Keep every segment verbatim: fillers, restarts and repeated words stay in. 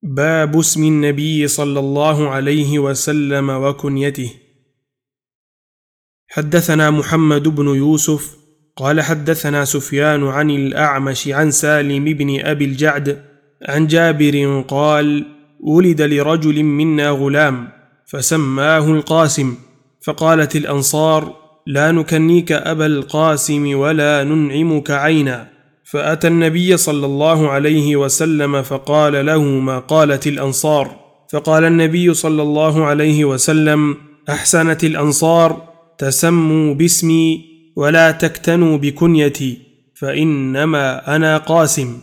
باب اسم النبي صلى الله عليه وسلم وكنيته. حدثنا محمد بن يوسف قال حدثنا سفيان عن الأعمش عن سالم بن أبي الجعد عن جابر قال: ولد لرجل منا غلام فسماه القاسم، فقالت الأنصار: لا نكنيك أبا القاسم ولا ننعمك عينا. فأتى النبي صلى الله عليه وسلم فقال له ما قالت الأنصار، فقال النبي صلى الله عليه وسلم: أحسنت الأنصار، تسموا باسمي ولا تكتنوا بكنيتي، فإنما أنا قاسم.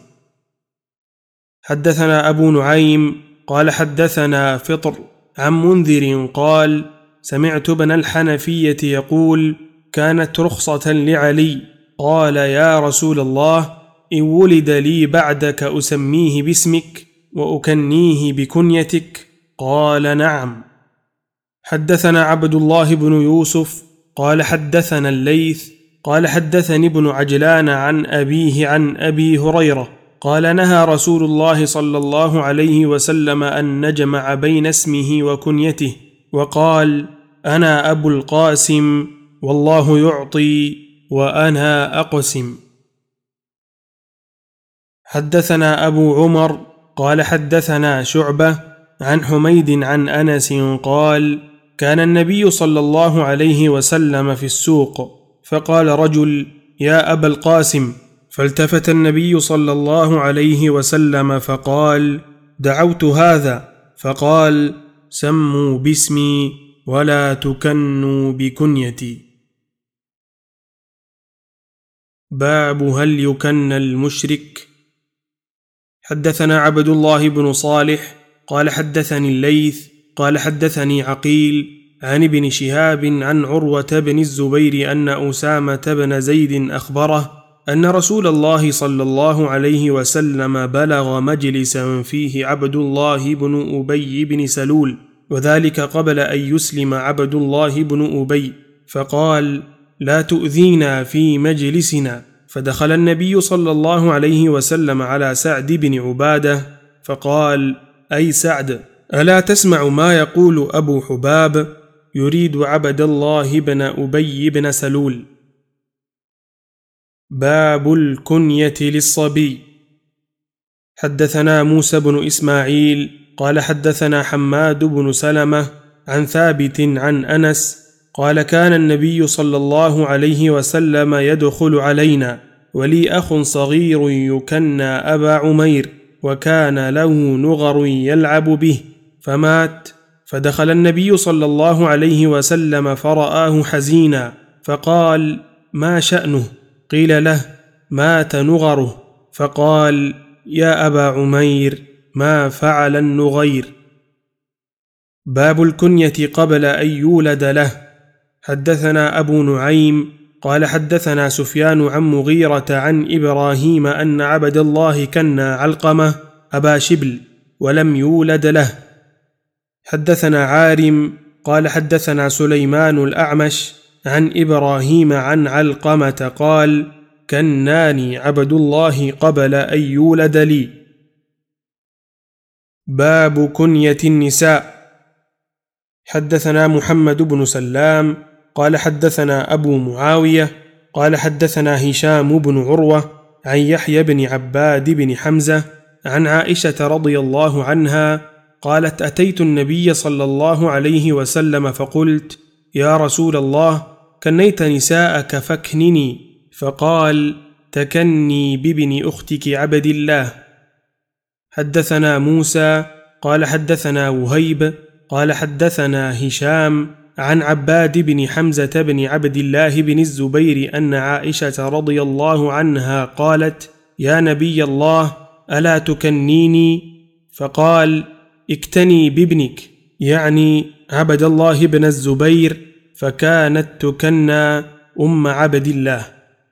حدثنا أبو نعيم قال حدثنا فطر عن منذر قال: سمعت ابن الحنفية يقول: كانت رخصة لعلي، قال: يا رسول الله، إن ولد لي بعدك أسميه باسمك وأكنيه بكنيتك؟ قال: نعم. حدثنا عبد الله بن يوسف قال حدثنا الليث قال حدثني ابن عجلان عن أبيه عن أبي هريرة قال: نهى رسول الله صلى الله عليه وسلم أن نجمع بين اسمه وكنيته، وقال: أنا أبو القاسم والله يعطي وأنا أقسم. حدثنا أبو عمر قال حدثنا شعبة عن حميد عن أنس قال: كان النبي صلى الله عليه وسلم في السوق، فقال رجل: يا أبا القاسم، فالتفت النبي صلى الله عليه وسلم فقال: دعوت هذا، فقال: سموا باسمي ولا تكنوا بكنيتي. باب هل يكن المشرك. حدثنا عبد الله بن صالح قال حدثني الليث قال حدثني عقيل عن ابن شهاب عن عروة بن الزبير أن أسامة بن زيد أخبره أن رسول الله صلى الله عليه وسلم بلغ مجلسا فيه عبد الله بن أبي بن سلول، وذلك قبل أن يسلم عبد الله بن أبي، فقال: لا تؤذينا في مجلسنا. فدخل النبي صلى الله عليه وسلم على سعد بن عبادة فقال: أي سعد، ألا تسمع ما يقول أبو حباب؟ يريد عبد الله بن أبي بن سلول. باب الكنية للصبي. حدثنا موسى بن إسماعيل قال حدثنا حماد بن سلمة عن ثابت عن أنس قال: كان النبي صلى الله عليه وسلم يدخل علينا ولي أخ صغير يكنى أبا عمير، وكان له نغر يلعب به، فمات. فدخل النبي صلى الله عليه وسلم فرآه حزينا، فقال: ما شأنه؟ قيل له: مات نغره. فقال: يا أبا عمير، ما فعل النغير؟ باب الكنية قبل أن يولد له. حدثنا أبو نعيم قال حدثنا سفيان عن مغيرة عن إبراهيم أن عبد الله كنى علقمة أبا شبل ولم يولد له. حدثنا عارم قال حدثنا سليمان الأعمش عن إبراهيم عن علقمة قال: كناني عبد الله قبل أن يولد لي. باب كنية النساء. حدثنا محمد بن سلام قال حدثنا أبو معاوية قال حدثنا هشام بن عروة عن يحيى بن عباد بن حمزة عن عائشة رضي الله عنها قالت: أتيت النبي صلى الله عليه وسلم فقلت: يا رسول الله، كنيت نساءك فاكنني. فقال: تكني بابن أختك عبد الله. حدثنا موسى قال حدثنا وهيب قال حدثنا هشام عن عباد بن حمزة بن عبد الله بن الزبير أن عائشة رضي الله عنها قالت: يا نبي الله، ألا تكنيني؟ فقال: اكتني بابنك، يعني عبد الله بن الزبير، فكانت تكنى أم عبد الله.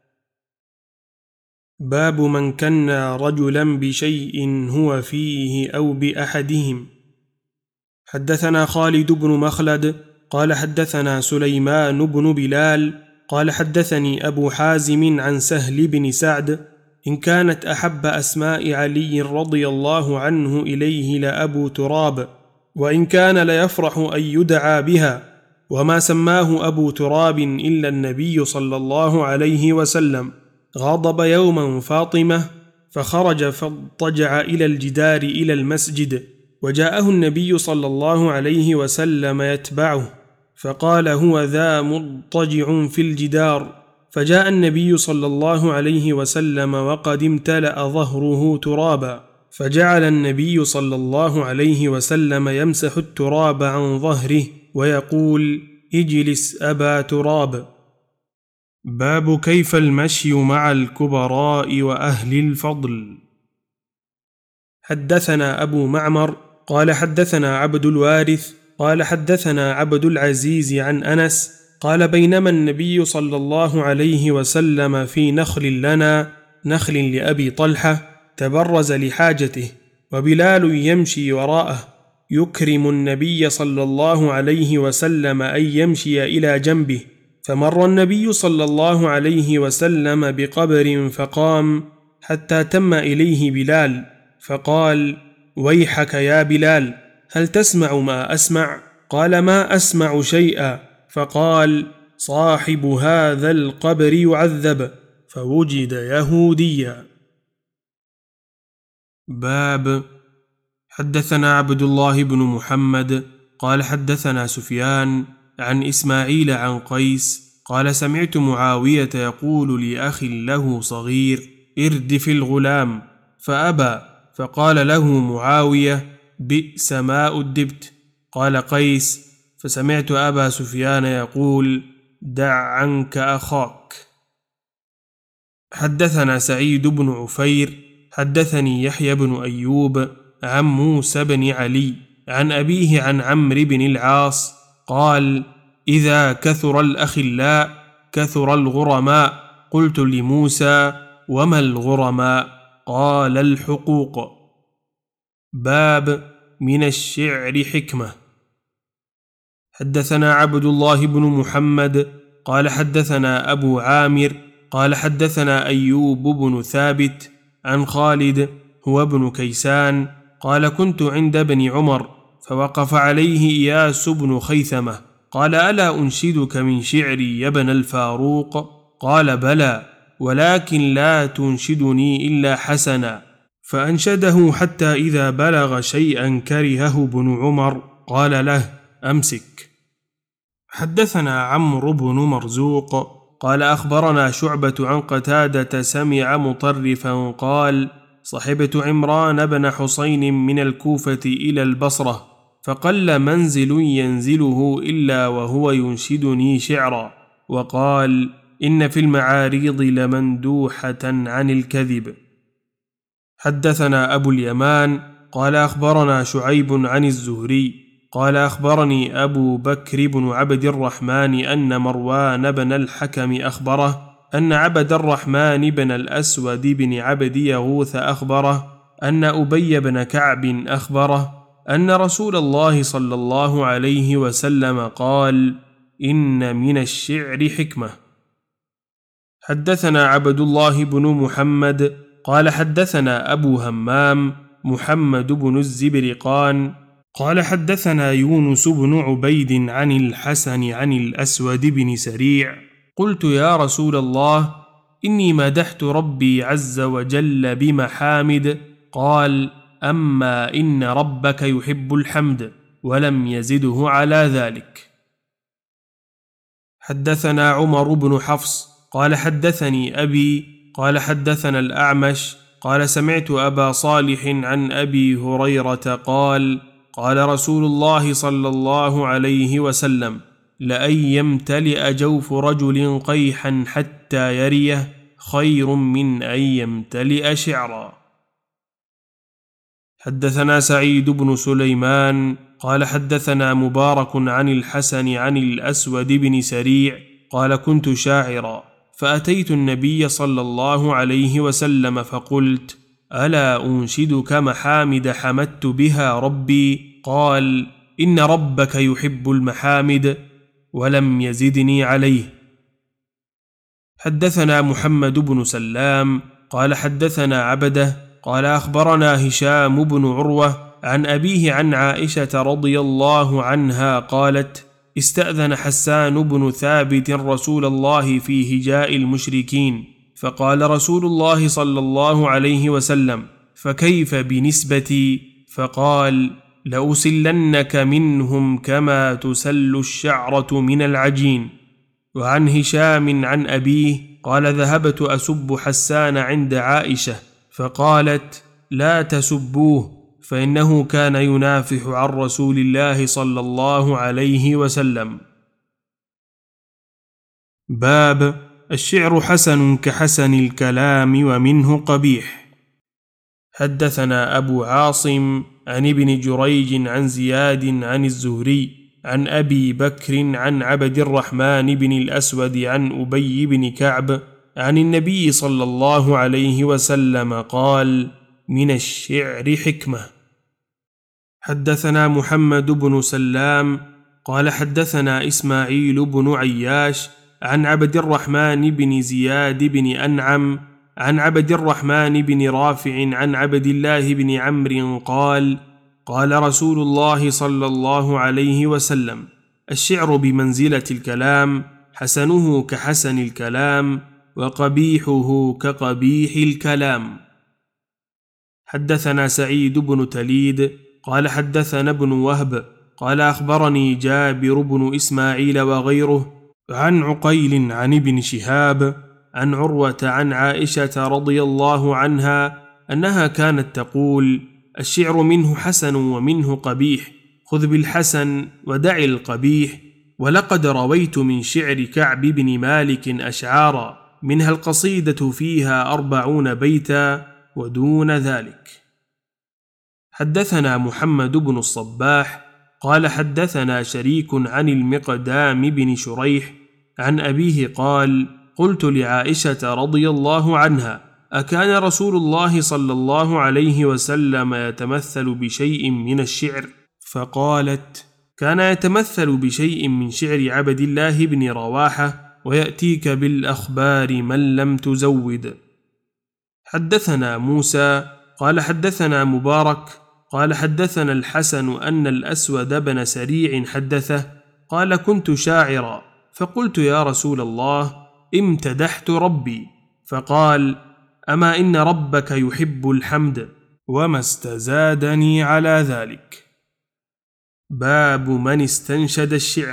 باب من كنى رجلا بشيء هو فيه أو بأحدهم. حدثنا خالد بن مخلد قال حدثنا سليمان بن بلال قال حدثني أبو حازم عن سهل بن سعد إن كانت أحب أسماء علي رضي الله عنه إليه لأبو تراب، وإن كان ليفرح أن يدعى بها، وما سماه أبو تراب إلا النبي صلى الله عليه وسلم. غضب يوما فاطمة فخرج فاضطجع إلى الجدار إلى المسجد، وجاءه النبي صلى الله عليه وسلم يتبعه، فقال هو ذا مضطجع في الجدار. فجاء النبي صلى الله عليه وسلم وقد امتلأ ظهره ترابا، فجعل النبي صلى الله عليه وسلم يمسح التراب عن ظهره ويقول: اجلس أبا تراب. باب كيف المشي مع الكبراء وأهل الفضل. حدثنا أبو معمر قال حدثنا عبد الوارث قال حدثنا عبد العزيز عن أنس قال: بينما النبي صلى الله عليه وسلم في نخل لنا، نخل لأبي طلحة، تبرز لحاجته، وبلال يمشي وراءه، يكرم النبي صلى الله عليه وسلم أن يمشي إلى جنبه، فمر النبي صلى الله عليه وسلم بقبر فقام حتى تم إليه بلال، فقال: ويحك يا بلال، هل تسمع ما أسمع؟ قال: ما أسمع شيئا. فقال: صاحب هذا القبر يعذب، فوجد يهوديا. باب حدثنا عبد الله بن محمد قال حدثنا سفيان عن إسماعيل عن قيس قال: سمعت معاوية يقول لأخ له صغير: اردف الغلام، فأبى، فقال له معاوية: بئس ما أدبت. قال قيس: فسمعت أبا سفيان يقول: دع عنك أخاك. حدثنا سعيد بن عفير حدثني يحيى بن أيوب عن موسى بن علي عن أبيه عن عمرو بن العاص قال: إذا كثر الأخلاء كثر الغرماء. قلت لموسى: وما الغرماء؟ قال: الحقوق. باب من الشعر حكمة. حدثنا عبد الله بن محمد قال حدثنا أبو عامر قال حدثنا أيوب بن ثابت عن خالد هو ابن كيسان قال: كنت عند ابن عمر فوقف عليه إياس بن خيثمة قال: ألا أنشدك من شعري يا ابن الفاروق؟ قال: بلى، ولكن لا تنشدني إلا حسنا. فأنشده حتى إذا بلغ شيئا كرهه ابن عمر قال له: أمسك. حدثنا عمرو بن مرزوق قال: أخبرنا شعبة عن قتادة سمع مطرفا قال: صحبت عمران بن حسين من الكوفة إلى البصرة، فقل منزل ينزله إلا وهو ينشدني شعرا، وقال: إن في المعاريض لمندوحة عن الكذب. حدثنا أبو اليمان قال: أخبرنا شعيب عن الزهري قال: أخبرني أبو بكر بن عبد الرحمن أن مروان بن الحكم أخبره أن عبد الرحمن بن الأسود بن عبد يغوث أخبره أن أبي بن كعب أخبره أن رسول الله صلى الله عليه وسلم قال: إن من الشعر حكمة. حدثنا عبد الله بن محمد قال حدثنا أبو همام محمد بن الزبرقان قال حدثنا يونس بن عبيد عن الحسن عن الأسود بن سريع قلت: يا رسول الله، إني مدحت ربي عز وجل بمحامد. قال: أما إن ربك يحب الحمد، ولم يزده على ذلك. حدثنا عمر بن حفص قال حدثني أبي قال حدثنا الأعمش قال: سمعت أبا صالح عن أبي هريرة قال: قال رسول الله صلى الله عليه وسلم: لأن يمتلئ جوف رجل قيحا حتى يريه خير من أن يمتلئ شعرا. حدثنا سعيد بن سليمان قال حدثنا مبارك عن الحسن عن الأسود بن سريع قال: كنت شاعرا، فأتيت النبي صلى الله عليه وسلم فقلت: ألا أنشدك محامد حمدت بها ربي؟ قال: إن ربك يحب المحامد، ولم يزدني عليه. حدثنا محمد بن سلام قال حدثنا عبده قال أخبرنا هشام بن عروة عن أبيه عن عائشة رضي الله عنها قالت: استأذن حسان بن ثابت رسول الله في هجاء المشركين، فقال رسول الله صلى الله عليه وسلم: فكيف بنسبتي؟ فقال: لأسلنك منهم كما تسل الشعرة من العجين. وعن هشام عن أبيه قال: ذهبت أسب حسان عند عائشة فقالت: لا تسبوه فإنه كان ينافح عن رسول الله صلى الله عليه وسلم. باب الشعر حسن كحسن الكلام ومنه قبيح. حدثنا أبو عاصم عن ابن جريج عن زياد عن الزهري عن أبي بكر عن عبد الرحمن بن الأسود عن أبي بن كعب عن النبي صلى الله عليه وسلم قال: من الشعر حكمة. حدثنا محمد بن سلام قال حدثنا إسماعيل بن عياش عن عبد الرحمن بن زياد بن أنعم عن عبد الرحمن بن رافع عن عبد الله بن عمرو قال: قال رسول الله صلى الله عليه وسلم: الشعر بمنزلة الكلام، حسنه كحسن الكلام وقبيحه كقبيح الكلام. حدثنا سعيد بن تليد قال حدثنا ابن وهب قال أخبرني جابر بن إسماعيل وغيره عن عقيل عن ابن شهاب عن عروة عن عائشة رضي الله عنها أنها كانت تقول: الشعر منه حسن ومنه قبيح، خذ بالحسن ودع القبيح. ولقد رويت من شعر كعب بن مالك أشعارا، منها القصيدة فيها أربعون بيتا ودون ذلك. حدثنا محمد بن الصباح قال حدثنا شريك عن المقدام بن شريح عن أبيه قال: قلت لعائشة رضي الله عنها: أكان رسول الله صلى الله عليه وسلم يتمثل بشيء من الشعر؟ فقالت: كان يتمثل بشيء من شعر عبد الله بن رواحة، ويأتيك بالأخبار من لم تزود. حدثنا موسى قال حدثنا مبارك قال حدثنا الحسن أن الأسود بن سريع حدثه قال: كنت شاعرا فقلت: يا رسول الله، امتدحت ربي. فقال: أما إن ربك يحب الحمد، وما استزادني على ذلك. باب من استنشد الشعر.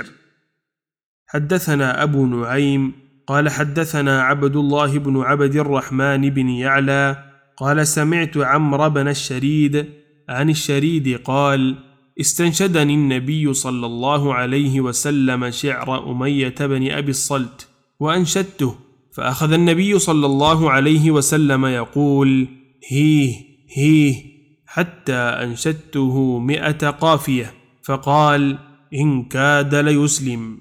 حدثنا أبو نعيم قال حدثنا عبد الله بن عبد الرحمن بن يعلى قال: سمعت عمرو بن الشريد عن الشريد قال: استنشدني النبي صلى الله عليه وسلم شعر أمية بن أبي الصلت وأنشدته، فأخذ النبي صلى الله عليه وسلم يقول: هيه هيه، حتى أنشدته مئة قافية، فقال: إن كاد ليسلم.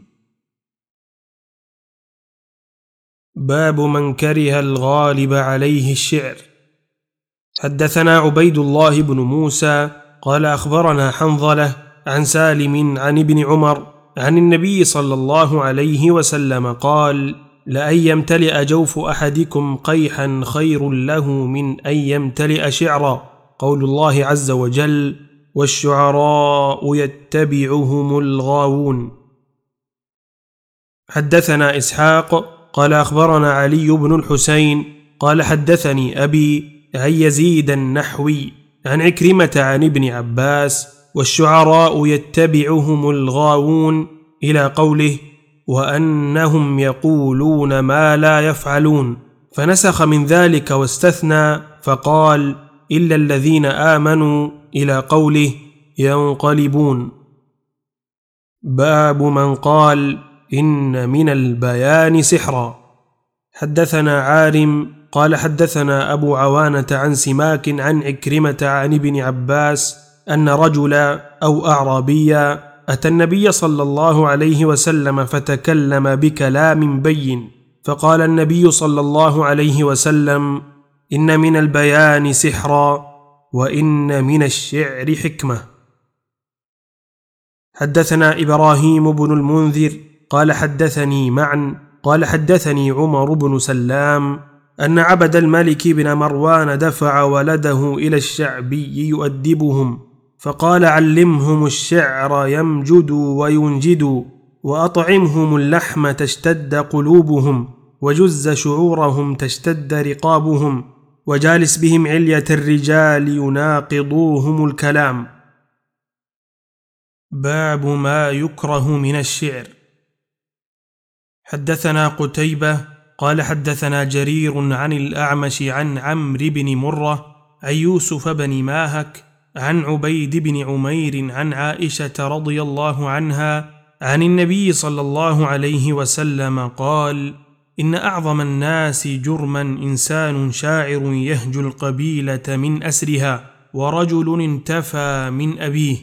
باب من كره الغالب عليه الشعر. حدثنا عبيد الله بن موسى قال أخبرنا حنظلة عن سالم عن ابن عمر عن النبي صلى الله عليه وسلم قال: لأن يمتلئ جوف أحدكم قيحا خير له من أن يمتلئ شعرا. قول الله عز وجل: والشعراء يتبعهم الغاوون. حدثنا إسحاق قال أخبرنا علي بن الحسين قال حدثني أبي عن يزيد النحوي عن عكرمة عن ابن عباس: والشعراء يتبعهم الغاوون، إلى قوله: وأنهم يقولون ما لا يفعلون، فنسخ من ذلك واستثنى فقال: إلا الذين آمنوا، إلى قوله: ينقلبون. باب من قال: إن من البيان سحرا. حدثنا عارم قال حدثنا أبو عوانة عن سماك عن عكرمة عن ابن عباس أن رجلا أو أعرابيا أتى النبي صلى الله عليه وسلم فتكلم بكلام بين، فقال النبي صلى الله عليه وسلم: إن من البيان سحرا، وإن من الشعر حكمة. حدثنا إبراهيم بن المنذر قال حدثني معا قال حدثني عمر بن سلام أن عبد الملك بن مروان دفع ولده إلى الشعبي يؤدبهم، فقال: علمهم الشعر يمجدوا وينجدوا، وأطعمهم اللحم تشتد قلوبهم، وجز شعورهم تشتد رقابهم، وجالس بهم علية الرجال يناقضوهم الكلام. باب ما يكره من الشعر. حدثنا قتيبة قال حدثنا جرير عن الأعمش عن عمرو بن مرة عن يوسف بن ماهك عن عبيد بن عمير عن عائشة رضي الله عنها عن النبي صلى الله عليه وسلم قال: إن أعظم الناس جرما إنسان شاعر يهجو القبيلة من أسرها، ورجل انتفى من أبيه.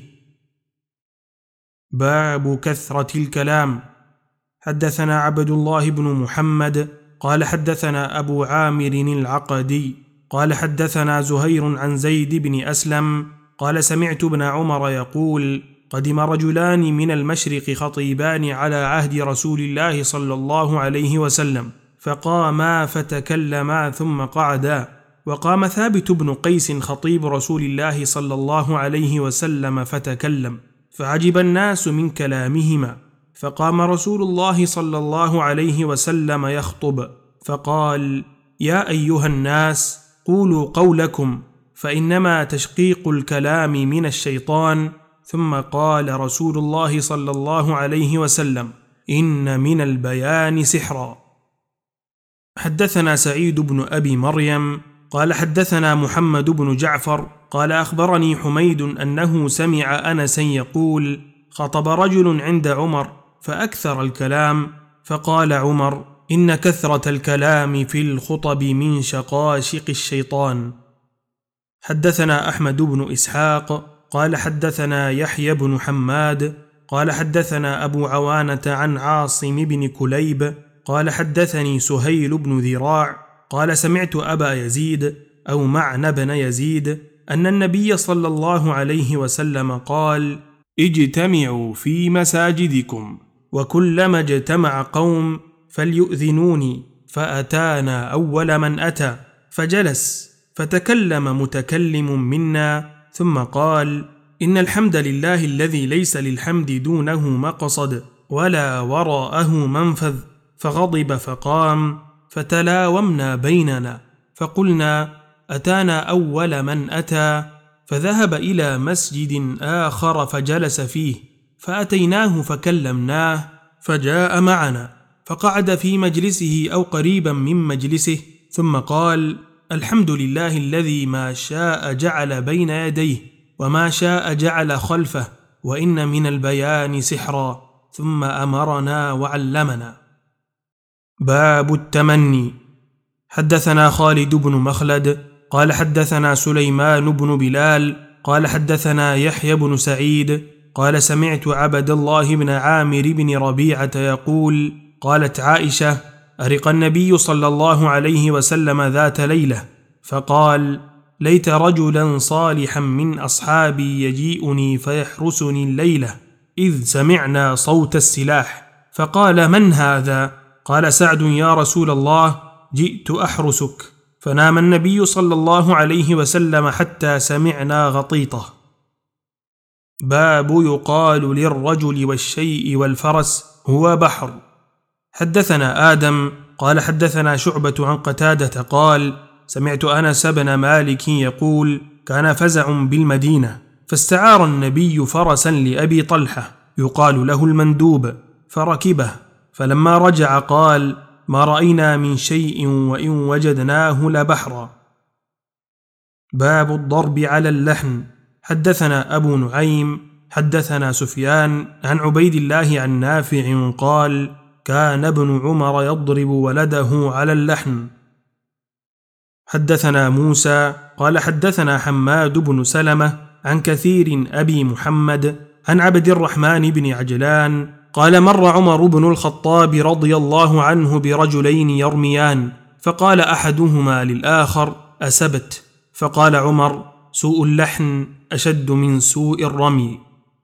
باب كثرة الكلام. حدثنا عبد الله بن محمد قال حدثنا أبو عامر العقدي قال حدثنا زهير عن زيد بن أسلم قال: سمعت ابن عمر يقول: قدم رجلان من المشرق خطيبان على عهد رسول الله صلى الله عليه وسلم، فقاما فتكلما ثم قعدا، وقام ثابت بن قيس خطيب رسول الله صلى الله عليه وسلم فتكلم، فعجب الناس من كلامهما، فقام رسول الله صلى الله عليه وسلم يخطب، فقال: يا أيها الناس، قولوا قولكم، فإنما تشقيق الكلام من الشيطان. ثم قال رسول الله صلى الله عليه وسلم: إن من البيان سحرا. حدثنا سعيد بن أبي مريم قال حدثنا محمد بن جعفر قال أخبرني حميد أنه سمع أنسا يقول: خطب رجل عند عمر فأكثر الكلام، فقال عمر: إن كثرة الكلام في الخطب من شقاشق الشيطان. حدثنا أحمد بن إسحاق قال حدثنا يحيى بن حماد قال حدثنا أبو عوانة عن عاصم بن كليب قال حدثني سهيل بن ذراع قال: سمعت أبا يزيد أو معنى بن يزيد أن النبي صلى الله عليه وسلم قال: اجتمعوا في مساجدكم، وكلما اجتمع قوم فليؤذنوني، فأتانا أول من أتى فجلس، فتكلم متكلم منا ثم قال: إن الحمد لله الذي ليس للحمد دونه مقصد ولا وراءه منفذ، فغضب فقام، فتلاومنا بيننا، فقلنا: أتانا أول من أتى، فذهب إلى مسجد آخر فجلس فيه، فأتيناه فكلمناه، فجاء معنا فقعد في مجلسه أو قريبا من مجلسه، ثم قال: الحمد لله الذي ما شاء جعل بين يديه وما شاء جعل خلفه، وإن من البيان سحرا، ثم أمرنا وعلمنا. باب التمني. حدثنا خالد بن مخلد قال حدثنا سليمان بن بلال قال حدثنا يحيى بن سعيد قال: سمعت عبد الله بن عامر بن ربيعة يقول: قالت عائشة: أرق النبي صلى الله عليه وسلم ذات ليلة، فقال: ليت رجلا صالحا من أصحابي يجيئني فيحرسني الليلة، إذ سمعنا صوت السلاح، فقال: من هذا؟ قال: سعد يا رسول الله، جئت أحرسك. فنام النبي صلى الله عليه وسلم حتى سمعنا غطيطه. باب يقال للرجل والشيء والفرس هو بحر. حدثنا آدم قال حدثنا شعبة عن قتادة قال: سمعت أنس بن مالك يقول: كان فزع بالمدينة، فاستعار النبي فرسا لأبي طلحة يقال له المندوب، فركبه، فلما رجع قال: ما رأينا من شيء وإن وجدناه لبحرا. باب الضرب على اللحن. حدثنا أبو نعيم حدثنا سفيان عن عبيد الله عن نافع قال: كان ابن عمر يضرب ولده على اللحن. حدثنا موسى قال حدثنا حماد بن سلمة عن كثير أبي محمد عن عبد الرحمن بن عجلان قال: مر عمر بن الخطاب رضي الله عنه برجلين يرميان، فقال أحدهما للآخر: أسبت؟ فقال عمر: سوء اللحن أشد من سوء الرمي.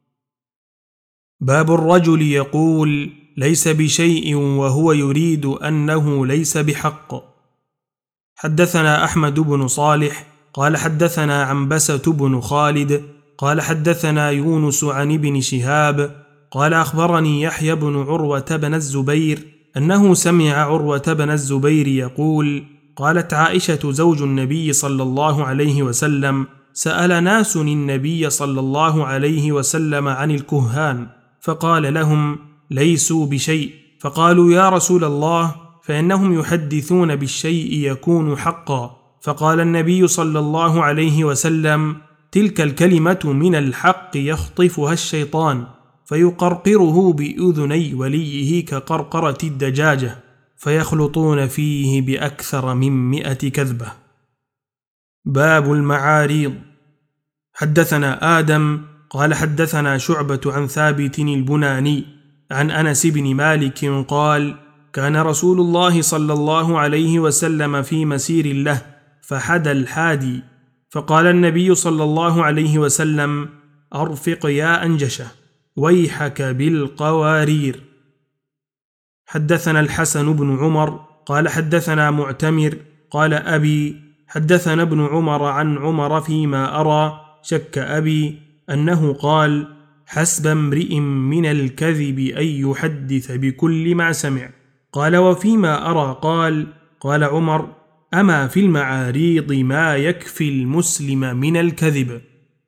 باب الرجل يقول: ليس بشيء وهو يريد أنه ليس بحق. حدثنا أحمد بن صالح قال حدثنا عنبسة بن خالد قال حدثنا يونس عن ابن شهاب قال أخبرني يحيى بن عروة بن الزبير أنه سمع عروة بن الزبير يقول: قالت عائشة زوج النبي صلى الله عليه وسلم: سأل ناس النبي صلى الله عليه وسلم عن الكهان فقال لهم: ليسوا بشيء. فقالوا: يا رسول الله، فإنهم يحدثون بالشيء يكون حقا. فقال النبي صلى الله عليه وسلم: تلك الكلمة من الحق يخطفها الشيطان فيقرقره بأذني وليه كقرقرة الدجاجة، فيخلطون فيه بأكثر من مئة كذبة. باب المعاريض. حدثنا آدم قال حدثنا شعبة عن ثابت البناني عن أنس بن مالك قال: كان رسول الله صلى الله عليه وسلم في مسير له فحدى الحادي، فقال النبي صلى الله عليه وسلم: أرفق يا أنجشة، ويحك بالقوارير. حدثنا الحسن بن عمر قال حدثنا معتمر قال أبي حدثنا ابن عمر عن عمر فيما أرى، شك أبي أنه قال: حسب امرئ من الكذب أن يحدث بكل ما سمع. قال: وفيما أرى قال قال عمر: أما في المعاريض ما يكفي المسلم من الكذب.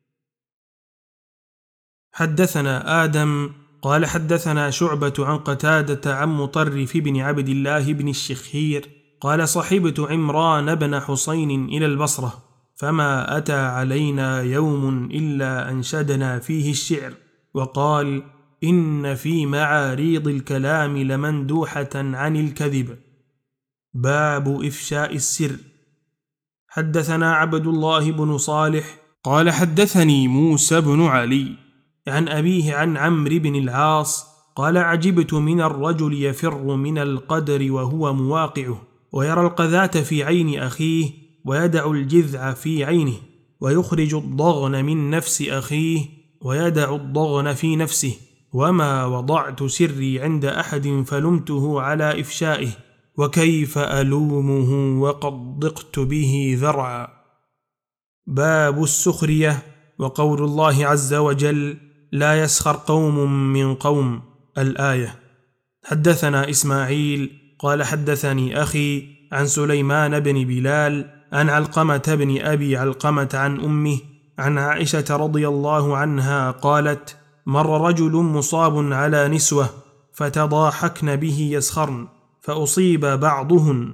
حدثنا آدم قال حدثنا شعبة عن قتادة عن مطرف بن عبد الله بن الشخير قال: صحبت عمران بن حسين إلى البصرة، فما أتى علينا يوم إلا أنشدنا فيه الشعر، وقال: إن في معاريض الكلام لمندوحة عن الكذب. باب إفشاء السر. حدثنا عبد الله بن صالح قال حدثني موسى بن علي عن أبيه عن عمرو بن العاص قال: عجبت من الرجل يفر من القدر وهو مواقعه، ويرى القذاة في عين أخيه ويدع الجذع في عينه، ويخرج الضغن من نفس أخيه ويدع الضغن في نفسه، وما وضعت سري عند أحد فلمته على إفشائه، وكيف ألومه وقد ضقت به ذرعا. باب السخرية وقول الله عز وجل: لا يسخر قوم من قوم، الآية. حدثنا إسماعيل قال حدثني أخي عن سليمان بن بلال عن علقمة بن أبي علقمة عن أمه عن عائشة رضي الله عنها قالت: مر رجل مصاب على نسوة فتضاحكن به يسخرن فأصيب بعضهن.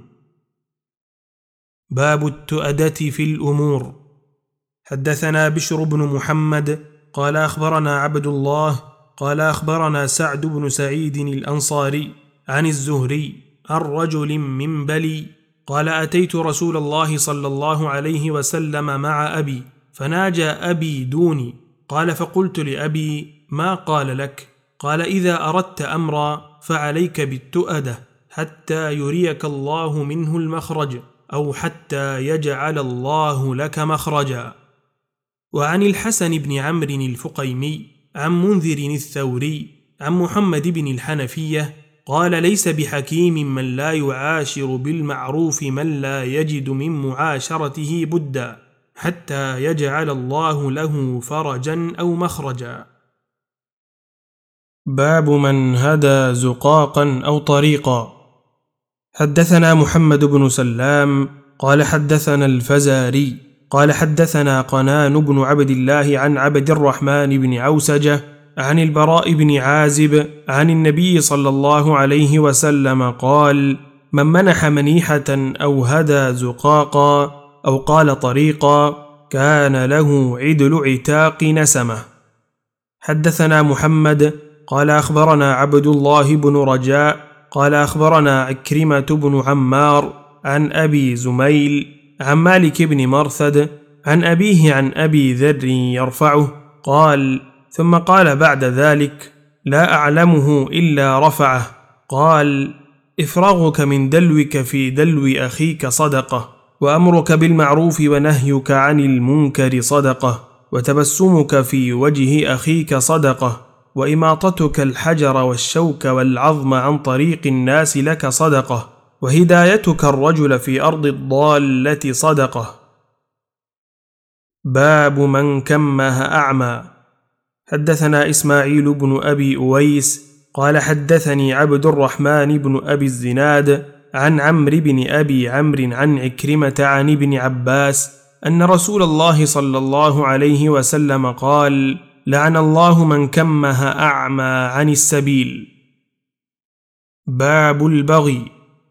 باب التؤدة في الأمور. حدثنا بشر بن محمد قال أخبرنا عبد الله قال أخبرنا سعد بن سعيد الأنصاري عن الزهري عن رجل من بلي قال: أتيت رسول الله صلى الله عليه وسلم مع أبي فناجى أبي دوني. قال: فقلت لأبي: ما قال لك؟ قال: إذا أردت أمرا فعليك بالتؤدة حتى يريك الله منه المخرج، أو حتى يجعل الله لك مخرجا. وعن الحسن بن عمرو الفقيمي عن منذر الثوري عن محمد بن الحنفية قال: ليس بحكيم من لا يعاشر بالمعروف من لا يجد من معاشرته بدا، حتى يجعل الله له فرجا أو مخرجا. باب من هدى زقاقا أو طريقا. حدثنا محمد بن سلام قال حدثنا الفزاري قال حدثنا قنان بن عبد الله عن عبد الرحمن بن عوسجة عن البراء بن عازب عن النبي صلى الله عليه وسلم قال: من منح منيحة أو هدى زقاقا أو قال طريقا كان له عدل عتاق نسمة. حدثنا محمد قال أخبرنا عبد الله بن رجاء قال أخبرنا عكرمة بن عمار عن أبي زميل عن مالك بن مرثد عن أبيه عن أبي ذر يرفعه قال: ثم قال بعد ذلك: لا أعلمه إلا رفعه. قال: إفراغك من دلوك في دلو أخيك صدقة، وأمرك بالمعروف ونهيك عن المنكر صدقة، وتبسمك في وجه أخيك صدقة، وإماطتك الحجر والشوك والعظم عن طريق الناس لك صدقة، وهدايتك الرجل في أرض الضالة صدقة. باب من كمه أعمى. حدثنا إسماعيل بن أبي أويس قال حدثني عبد الرحمن بن أبي الزناد عن عمرو بن أبي عمرو عن عكرمة عن ابن عباس أن رسول الله صلى الله عليه وسلم قال: لعن الله من كمه أعمى عن السبيل. باب البغي.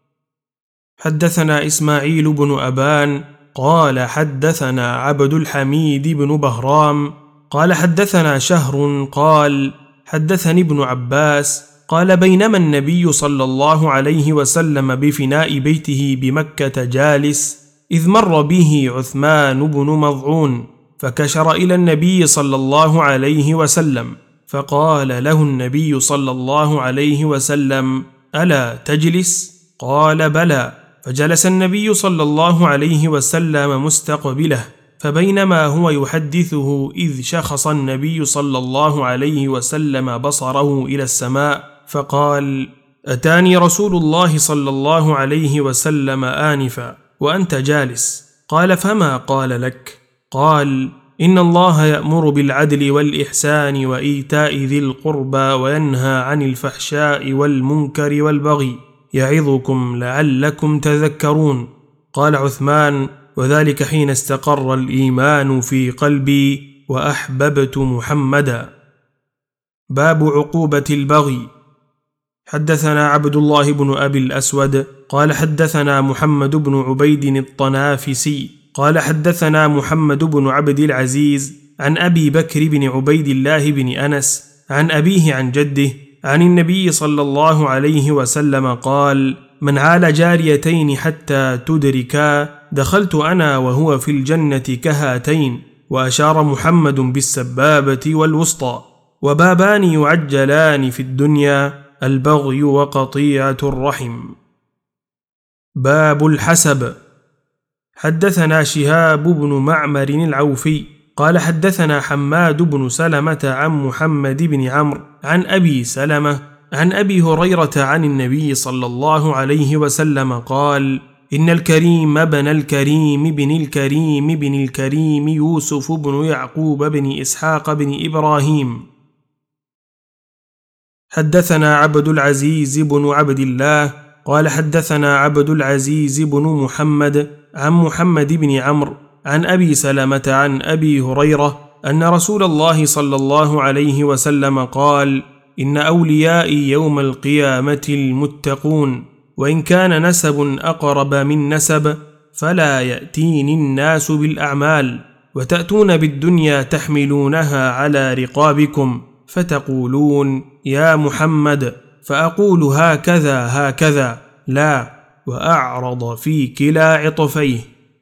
حدثنا إسماعيل بن أبان قال حدثنا عبد الحميد بن بهرام قال حدثنا شهر قال حدثني ابن عباس قال: بينما النبي صلى الله عليه وسلم بفناء بيته بمكة جالس إذ مر به عثمان بن مظعون فكشر إلى النبي صلى الله عليه وسلم، فقال له النبي صلى الله عليه وسلم: ألا تجلس؟ قال: بلى. فجلس النبي صلى الله عليه وسلم مستقبله، فبينما هو يحدثه إذ شخص النبي صلى الله عليه وسلم بصره إلى السماء فقال: أتاني رسول الله صلى الله عليه وسلم آنفا وأنت جالس. قال: فما قال لك؟ قال: إن الله يأمر بالعدل والإحسان وإيتاء ذي القربى وينهى عن الفحشاء والمنكر والبغي يعظكم لعلكم تذكرون. قال عثمان: وذلك حين استقر الإيمان في قلبي وأحببت محمدا. باب عقوبة البغي. حدثنا عبد الله بن أبي الأسود قال حدثنا محمد بن عبيد الطنافسي قال حدثنا محمد بن عبد العزيز عن أبي بكر بن عبيد الله بن أنس عن أبيه عن جده عن النبي صلى الله عليه وسلم قال: من عال جاريتين حتى تدركا دخلت أنا وهو في الجنة كهاتين. وأشار محمد بالسبابة والوسطى. وبابان يعجلان في الدنيا: البغي وقطيعة الرحم. باب الحسب. حدثنا شهاب بن معمر العوفي قال حدثنا حماد بن سلمة عن محمد بن عمرو عن أبي سلمة عن أبي هريرة عن النبي صلى الله عليه وسلم قال: إن الكريم بن الكريم بن الكريم بن الكريم يوسف بن يعقوب بن إسحاق بن إبراهيم. حدثنا عبد العزيز بن عبد الله قال حدثنا عبد العزيز بن محمد عن محمد بن عمرو عن أبي سلمة عن أبي هريرة أن رسول الله صلى الله عليه وسلم قال: إن أوليائي يوم القيامة المتقون، وإن كان نسب أقرب من نسب فلا يأتيني الناس بالأعمال، وتأتون بالدنيا تحملونها على رقابكم فتقولون: يا محمد، فأقول: هكذا هكذا، لا، وأعرض في كلا عطفيه.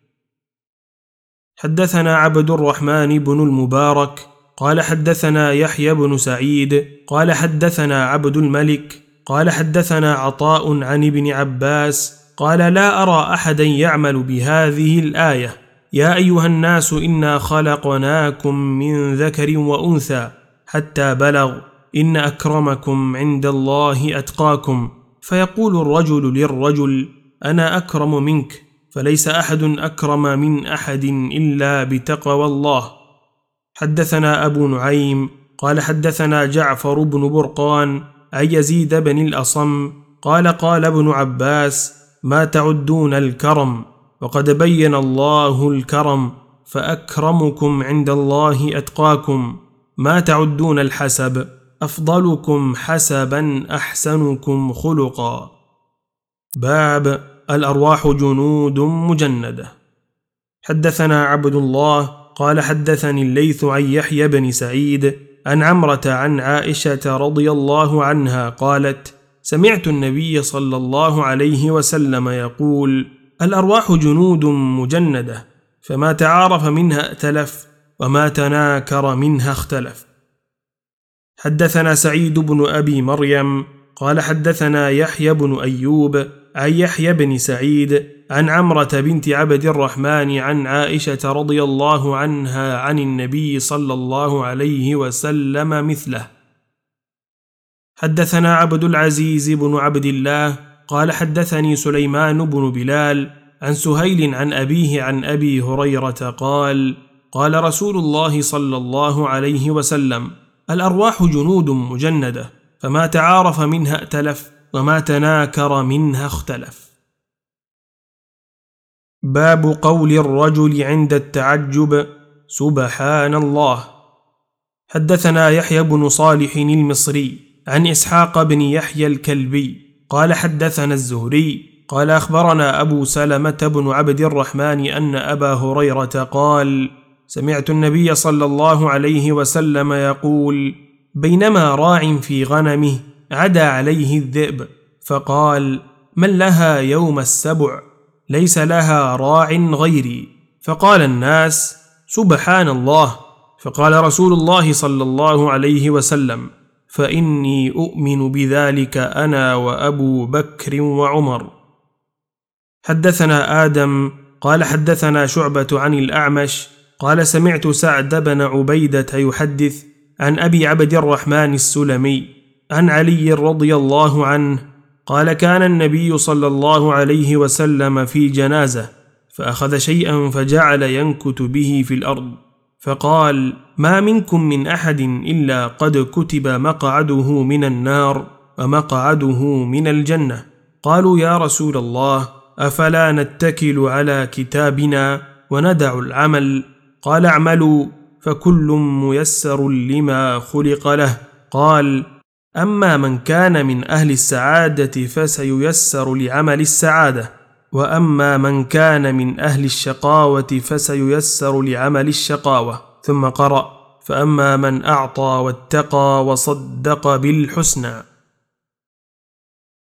حدثنا عبد الرحمن بن المبارك قال حدثنا يحيى بن سعيد قال حدثنا عبد الملك قال حدثنا عطاء عن ابن عباس قال: لا أرى أحدا يعمل بهذه الآية: يا أيها الناس إنا خلقناكم من ذكر وأنثى، حتى بلغ: إن أكرمكم عند الله أتقاكم، فيقول الرجل للرجل: أنا أكرم منك، فليس أحد أكرم من أحد إلا بتقوى الله. حدثنا أبو نعيم قال حدثنا جعفر بن برقان عن يزيد بن الأصم قال: قال ابن عباس: ما تعدون الكرم، وقد بين الله الكرم، فأكرمكم عند الله أتقاكم. ما تعدون الحسب، أفضلكم حسبا أحسنكم خلقا. باب الأرواح جنود مجندة. حدثنا عبد الله قال حدثني الليث عن يحيى بن سعيد عن عمرة عن عائشة رضي الله عنها قالت: سمعت النبي صلى الله عليه وسلم يقول: الأرواح جنود مجندة، فما تعارف منها ائتلف، وما تناكر منها اختلف. حدثنا سعيد بن أبي مريم قال حدثنا يحيى بن أيوب عن يحيى بن سعيد عن عمرة بنت عبد الرحمن عن عائشة رضي الله عنها عن النبي صلى الله عليه وسلم مثله. حدثنا عبد العزيز بن عبد الله قال حدثني سليمان بن بلال عن سهيل عن أبيه عن أبي هريرة قال قال رسول الله صلى الله عليه وسلم: الأرواح جنود مجندة، فما تعارف منها ائتلف، وما تناكر منها اختلف. باب قول الرجل عند التعجب: سبحان الله. حدثنا يحيى بن صالح المصري عن إسحاق بن يحيى الكلبي قال حدثنا الزهري قال أخبرنا أبو سلمة بن عبد الرحمن أن أبا هريرة قال: سمعت النبي صلى الله عليه وسلم يقول: بينما راع في غنمه عدا عليه الذئب، فقال: من لها يوم السبع؟ ليس لها راع غيري. فقال الناس: سبحان الله. فقال رسول الله صلى الله عليه وسلم: فإني أؤمن بذلك أنا وأبو بكر وعمر. حدثنا آدم قال حدثنا شعبة عن الأعمش قال سمعت سعد بن عبيدة يحدث عن أبي عبد الرحمن السلمي عن علي رضي الله عنه قال: كان النبي صلى الله عليه وسلم في جنازة، فأخذ شيئا فجعل ينكت به في الأرض، فقال: ما منكم من أحد إلا قد كتب مقعده من النار ومقعده من الجنة. قالوا: يا رسول الله، أفلا نتكل على كتابنا وندع العمل؟ قال: اعملوا فكل ميسر لما خلق له. قال: أما من كان من أهل السعادة فسييسر لعمل السعادة، وأما من كان من أهل الشقاوة فسييسر لعمل الشقاوة. ثم قرأ: فأما من أعطى واتقى وصدق بالحسنى.